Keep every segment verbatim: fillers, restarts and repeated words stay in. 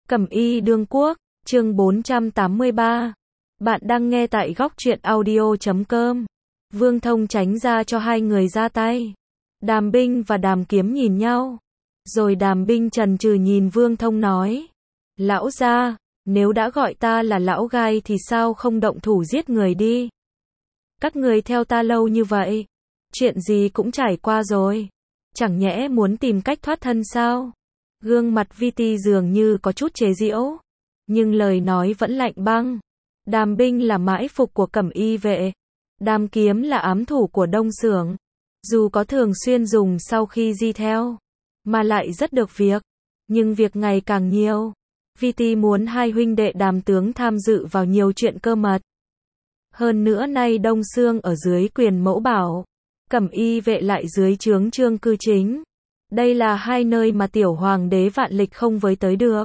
Cẩm y đương quốc, chương bốn trăm tám mươi ba. Bạn đang nghe tại góc truyện audio chấm com. Vương Thông tránh ra cho hai người ra tay. Đàm Binh và Đàm Kiếm nhìn nhau. Rồi Đàm Binh chần chừ nhìn Vương Thông nói. Lão gia, nếu đã gọi ta là lão gai thì sao không động thủ giết người đi. Các người theo ta lâu như vậy. Chuyện gì cũng trải qua rồi. Chẳng nhẽ muốn tìm cách thoát thân sao? Gương mặt Vi Ti dường như có chút chế giễu. Nhưng lời nói vẫn lạnh băng. Đàm Binh là mãi phục của Cẩm y vệ. Đàm Kiếm là ám thủ của Đông Xưởng. Dù có thường xuyên dùng sau khi di theo. Mà lại rất được việc. Nhưng việc ngày càng nhiều. Vi Ti muốn hai huynh đệ Đàm tướng tham dự vào nhiều chuyện cơ mật. Hơn nữa nay Đông Xương ở dưới quyền mẫu bảo. Cẩm y vệ lại dưới trướng Trương Cư Chính. Đây là hai nơi mà tiểu hoàng đế vạn lịch không với tới được.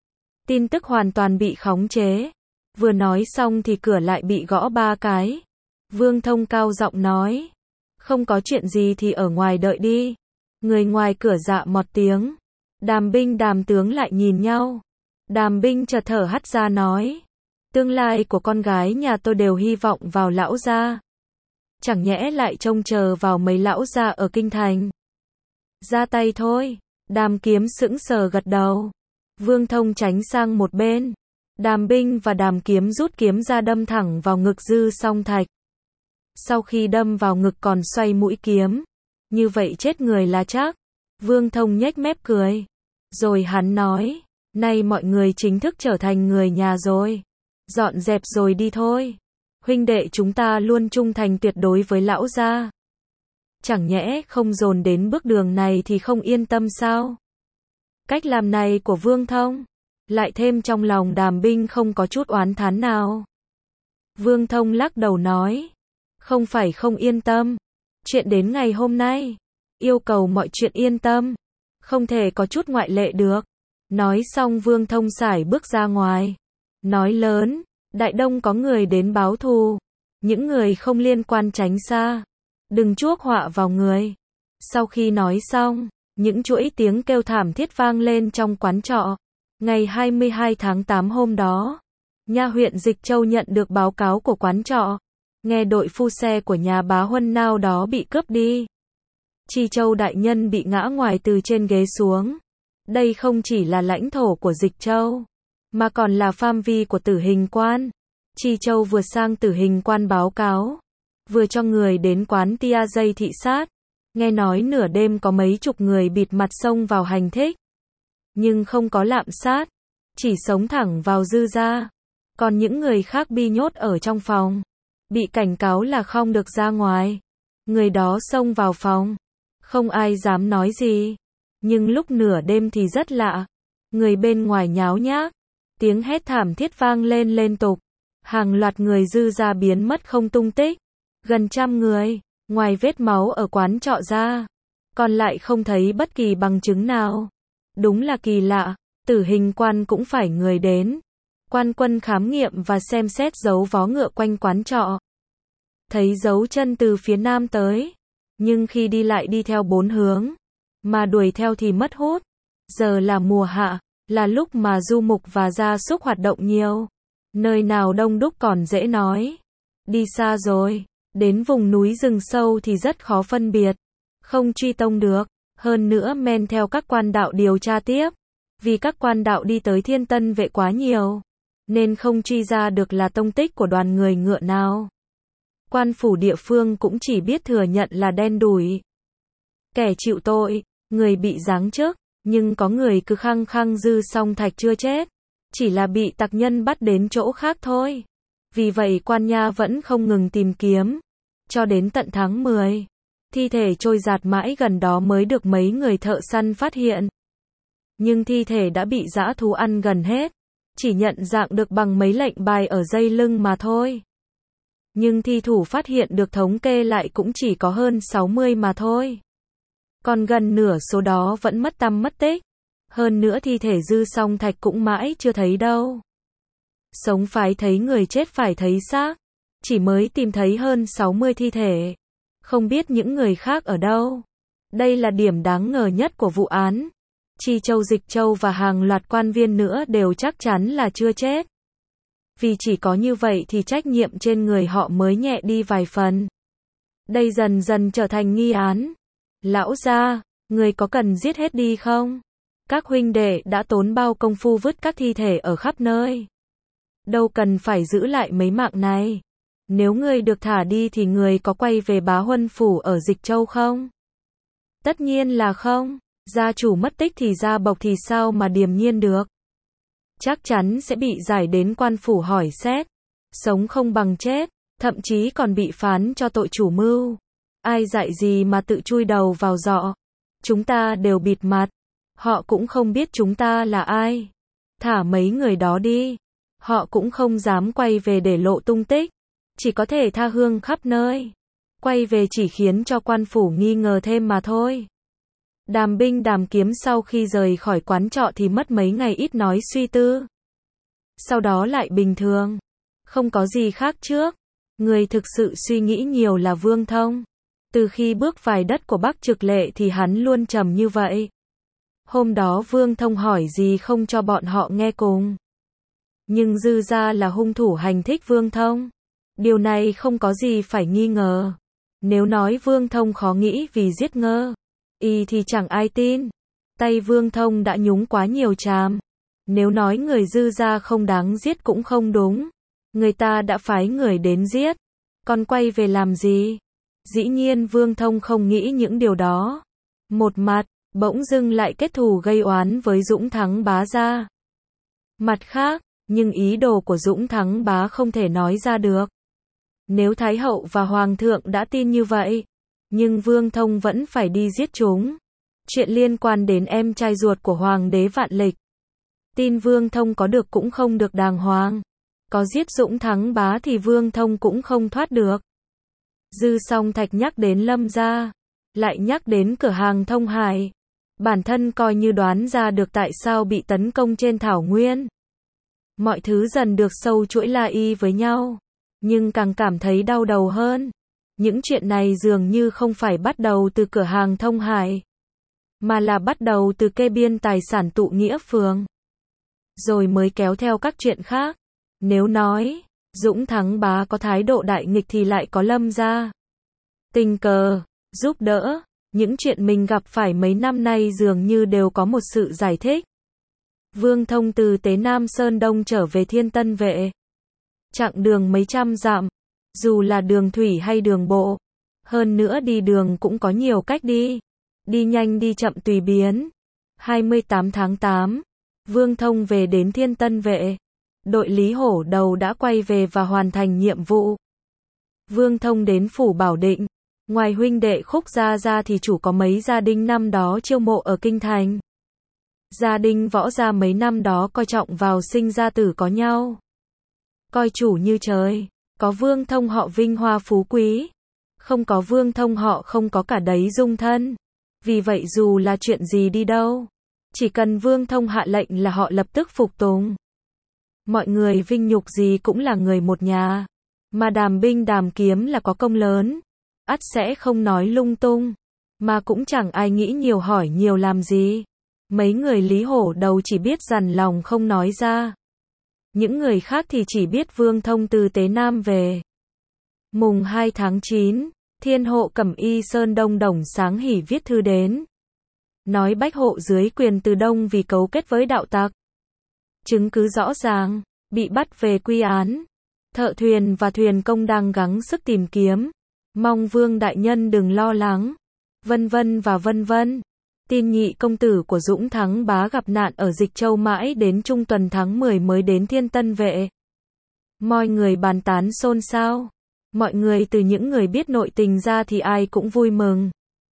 Tin tức hoàn toàn bị khống chế. Vừa nói xong thì cửa lại bị gõ ba cái. Vương Thông cao giọng nói. Không có chuyện gì thì ở ngoài đợi đi. Người ngoài cửa dạ một tiếng. Đàm Binh Đàm tướng lại nhìn nhau. Đàm Binh chợt thở hắt ra nói. Tương lai của con gái nhà tôi đều hy vọng vào lão gia. Chẳng nhẽ lại trông chờ vào mấy lão gia ở kinh thành. Ra tay thôi. Đàm Kiếm sững sờ gật đầu. Vương Thông tránh sang một bên. Đàm Binh và Đàm Kiếm rút kiếm ra đâm thẳng vào ngực Dư Song Thạch. Sau khi đâm vào ngực còn xoay mũi kiếm. Như vậy chết người là chắc. Vương Thông nhếch mép cười. Rồi hắn nói. Nay mọi người chính thức trở thành người nhà rồi. Dọn dẹp rồi đi thôi. Huynh đệ chúng ta luôn trung thành tuyệt đối với lão gia. Chẳng nhẽ không dồn đến bước đường này thì không yên tâm sao? Cách làm này của Vương Thông, lại thêm trong lòng Đàm Binh không có chút oán thán nào. Vương Thông lắc đầu nói, không phải không yên tâm. Chuyện đến ngày hôm nay, yêu cầu mọi chuyện yên tâm. Không thể có chút ngoại lệ được. Nói xong Vương Thông sải bước ra ngoài. Nói lớn, Đại Đông có người đến báo thù. Những người không liên quan tránh xa. Đừng chuốc họa vào người. Sau khi nói xong, những chuỗi tiếng kêu thảm thiết vang lên trong quán trọ. Ngày hai mươi hai tháng tám hôm đó, nha huyện Dịch Châu nhận được báo cáo của quán trọ. Nghe đội phu xe của nhà bá Huân nào đó bị cướp đi. Chi Châu đại nhân bị ngã ngoài từ trên ghế xuống. Đây không chỉ là lãnh thổ của Dịch Châu, mà còn là phạm vi của tử hình quan. Chi Châu vừa sang tử hình quan báo cáo. Vừa cho người đến quán tia dây thị sát. Nghe nói nửa đêm có mấy chục người bịt mặt xông vào hành thích. Nhưng không có lạm sát. Chỉ sống thẳng vào Dư gia. Còn những người khác bị nhốt ở trong phòng. Bị cảnh cáo là không được ra ngoài. Người đó xông vào phòng. Không ai dám nói gì. Nhưng lúc nửa đêm thì rất lạ. Người bên ngoài nháo nhác. Tiếng hét thảm thiết vang lên liên tục. Hàng loạt người Dư gia biến mất không tung tích. Gần trăm người, ngoài vết máu ở quán trọ ra, còn lại không thấy bất kỳ bằng chứng nào. Đúng là kỳ lạ, tử hình quan cũng phải người đến. Quan quân khám nghiệm và xem xét dấu vó ngựa quanh quán trọ. Thấy dấu chân từ phía nam tới, nhưng khi đi lại đi theo bốn hướng, mà đuổi theo thì mất hút. Giờ là mùa hạ, là lúc mà du mục và gia súc hoạt động nhiều. Nơi nào đông đúc còn dễ nói. Đi xa rồi. Đến vùng núi rừng sâu thì rất khó phân biệt. Không truy tông được. Hơn nữa men theo các quan đạo điều tra tiếp. Vì các quan đạo đi tới Thiên Tân vệ quá nhiều. Nên không truy ra được là tông tích của đoàn người ngựa nào. Quan phủ địa phương cũng chỉ biết thừa nhận là đen đủi. Kẻ chịu tội, người bị giáng chức. Nhưng có người cứ khăng khăng Dư Song Thạch chưa chết. Chỉ là bị tặc nhân bắt đến chỗ khác thôi. Vì vậy quan nha vẫn không ngừng tìm kiếm. Cho đến tận tháng mười, thi thể trôi giạt mãi gần đó mới được mấy người thợ săn phát hiện. Nhưng thi thể đã bị dã thú ăn gần hết. Chỉ nhận dạng được bằng mấy lệnh bài ở dây lưng mà thôi. Nhưng thi thủ phát hiện được thống kê lại cũng chỉ có hơn sáu mươi mà thôi. Còn gần nửa số đó vẫn mất tăm mất tích. Hơn nữa thi thể Dư Song Thạch cũng mãi chưa thấy đâu. Sống phải thấy người chết phải thấy xác. Chỉ mới tìm thấy hơn sáu mươi thi thể. Không biết những người khác ở đâu. Đây là điểm đáng ngờ nhất của vụ án. Chi Châu, Dịch Châu và hàng loạt quan viên nữa đều chắc chắn là chưa chết. Vì chỉ có như vậy thì trách nhiệm trên người họ mới nhẹ đi vài phần. Đây dần dần trở thành nghi án. Lão gia, người có cần giết hết đi không? Các huynh đệ đã tốn bao công phu vứt các thi thể ở khắp nơi. Đâu cần phải giữ lại mấy mạng này. Nếu người được thả đi thì người có quay về Bá Huân phủ ở Dịch Châu không? Tất nhiên là không. Gia chủ mất tích thì gia bộc thì sao mà điềm nhiên được. Chắc chắn sẽ bị giải đến quan phủ hỏi xét. Sống không bằng chết, thậm chí còn bị phán cho tội chủ mưu. Ai dạy gì mà tự chui đầu vào giọ. Chúng ta đều bịt mặt. Họ cũng không biết chúng ta là ai. Thả mấy người đó đi. Họ cũng không dám quay về để lộ tung tích. Chỉ có thể tha hương khắp nơi. Quay về chỉ khiến cho quan phủ nghi ngờ thêm mà thôi. Đàm Binh Đàm Kiếm sau khi rời khỏi quán trọ thì mất mấy ngày ít nói suy tư. Sau đó lại bình thường. Không có gì khác trước. Người thực sự suy nghĩ nhiều là Vương Thông. Từ khi bước vào đất của Bắc Trực Lệ thì hắn luôn trầm như vậy. Hôm đó Vương Thông hỏi gì không cho bọn họ nghe cùng. Nhưng Dư gia là hung thủ hành thích Vương Thông. Điều này không có gì phải nghi ngờ. Nếu nói Vương Thông khó nghĩ vì giết Ngơ Y thì chẳng ai tin. Tay Vương Thông đã nhúng quá nhiều tràm. Nếu nói người Dư gia không đáng giết cũng không đúng. Người ta đã phái người đến giết. Còn quay về làm gì? Dĩ nhiên Vương Thông không nghĩ những điều đó. Một mặt, bỗng dưng lại kết thù gây oán với Dũng Thắng Bá gia. Mặt khác, nhưng ý đồ của Dũng Thắng Bá không thể nói ra được. Nếu Thái hậu và Hoàng thượng đã tin như vậy, nhưng Vương Thông vẫn phải đi giết chúng. Chuyện liên quan đến em trai ruột của Hoàng đế Vạn Lịch. Tin Vương Thông có được cũng không được đàng hoàng. Có giết Dũng Thắng Bá thì Vương Thông cũng không thoát được. Dư Song Thạch nhắc đến Lâm gia, lại nhắc đến cửa hàng Thông Hải. Bản thân coi như đoán ra được tại sao bị tấn công trên thảo nguyên. Mọi thứ dần được sâu chuỗi la y với nhau. Nhưng càng cảm thấy đau đầu hơn. Những chuyện này dường như không phải bắt đầu từ cửa hàng Thông Hải, mà là bắt đầu từ kê biên tài sản tụ nghĩa phường. Rồi mới kéo theo các chuyện khác. Nếu nói, Dũng Thắng Bá có thái độ đại nghịch thì lại có Lâm gia. Tình cờ, giúp đỡ, những chuyện mình gặp phải mấy năm nay dường như đều có một sự giải thích. Vương Thông từ Tế Nam Sơn Đông trở về Thiên Tân Vệ. Chặng đường mấy trăm dặm, dù là đường thủy hay đường bộ. Hơn nữa đi đường cũng có nhiều cách đi. Đi nhanh đi chậm tùy biến. hai mươi tám tháng tám, Vương Thông về đến Thiên Tân Vệ. Đội Lý Hổ Đầu đã quay về và hoàn thành nhiệm vụ. Vương Thông đến phủ Bảo Định. Ngoài huynh đệ Khúc gia ra thì chủ có mấy gia đình năm đó chiêu mộ ở Kinh Thành. Gia đình Võ gia mấy năm đó coi trọng vào sinh ra tử có nhau. Coi chủ như trời. Có Vương Thông họ vinh hoa phú quý. Không có Vương Thông họ không có cả đấy dung thân. Vì vậy dù là chuyện gì đi đâu, chỉ cần Vương Thông hạ lệnh là họ lập tức phục tùng. Mọi người vinh nhục gì cũng là người một nhà. Mà Đàm Binh Đàm Kiếm là có công lớn. Ắt sẽ không nói lung tung. Mà cũng chẳng ai nghĩ nhiều hỏi nhiều làm gì. Mấy người Lý Hổ Đầu chỉ biết dằn lòng không nói ra. Những người khác thì chỉ biết Vương Thông từ Tế Nam về. Mùng hai tháng chín, Thiên Hộ Cẩm Y Sơn Đông Đồng sáng hỉ viết thư đến. Nói Bách Hộ dưới quyền từ Đông vì cấu kết với đạo tặc. Chứng cứ rõ ràng, bị bắt về quy án. Thợ thuyền và thuyền công đang gắng sức tìm kiếm. Mong Vương đại nhân đừng lo lắng. Vân vân và vân vân. Tin nhị công tử của Dũng Thắng Bá gặp nạn ở Dịch Châu mãi đến trung tuần tháng mười mới đến Thiên Tân Vệ. Mọi người bàn tán xôn xao. Mọi người từ những người biết nội tình ra thì ai cũng vui mừng.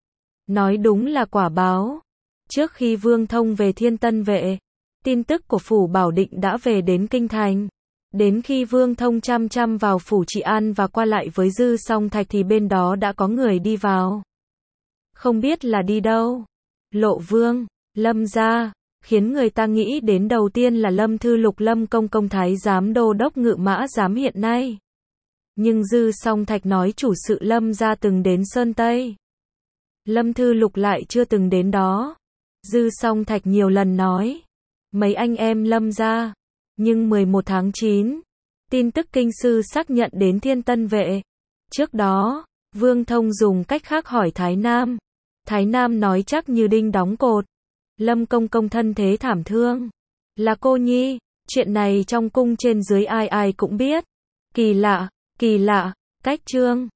Nói đúng là quả báo. Trước khi Vương Thông về Thiên Tân Vệ, tin tức của phủ Bảo Định đã về đến Kinh Thành. Đến khi Vương Thông chăm chăm vào phủ Trị An và qua lại với Dư Song Thạch thì bên đó đã có người đi vào. Không biết là đi đâu. Lộ Vương, Lâm gia, khiến người ta nghĩ đến đầu tiên là Lâm Thư Lục Lâm Công Công Thái giám đô đốc Ngự Mã giám hiện nay. Nhưng Dư Song Thạch nói chủ sự Lâm gia từng đến Sơn Tây. Lâm Thư Lục lại chưa từng đến đó. Dư Song Thạch nhiều lần nói. Mấy anh em Lâm gia. Nhưng mười một tháng chín, tin tức kinh sư xác nhận đến Thiên Tân Vệ. Trước đó, Vương Thông dùng cách khác hỏi Thái Nam. Thái Nam nói chắc như đinh đóng cột. Lâm Công Công thân thế thảm thương. Là cô nhi, chuyện này trong cung trên dưới ai ai cũng biết. Kỳ lạ, kỳ lạ, cách trương.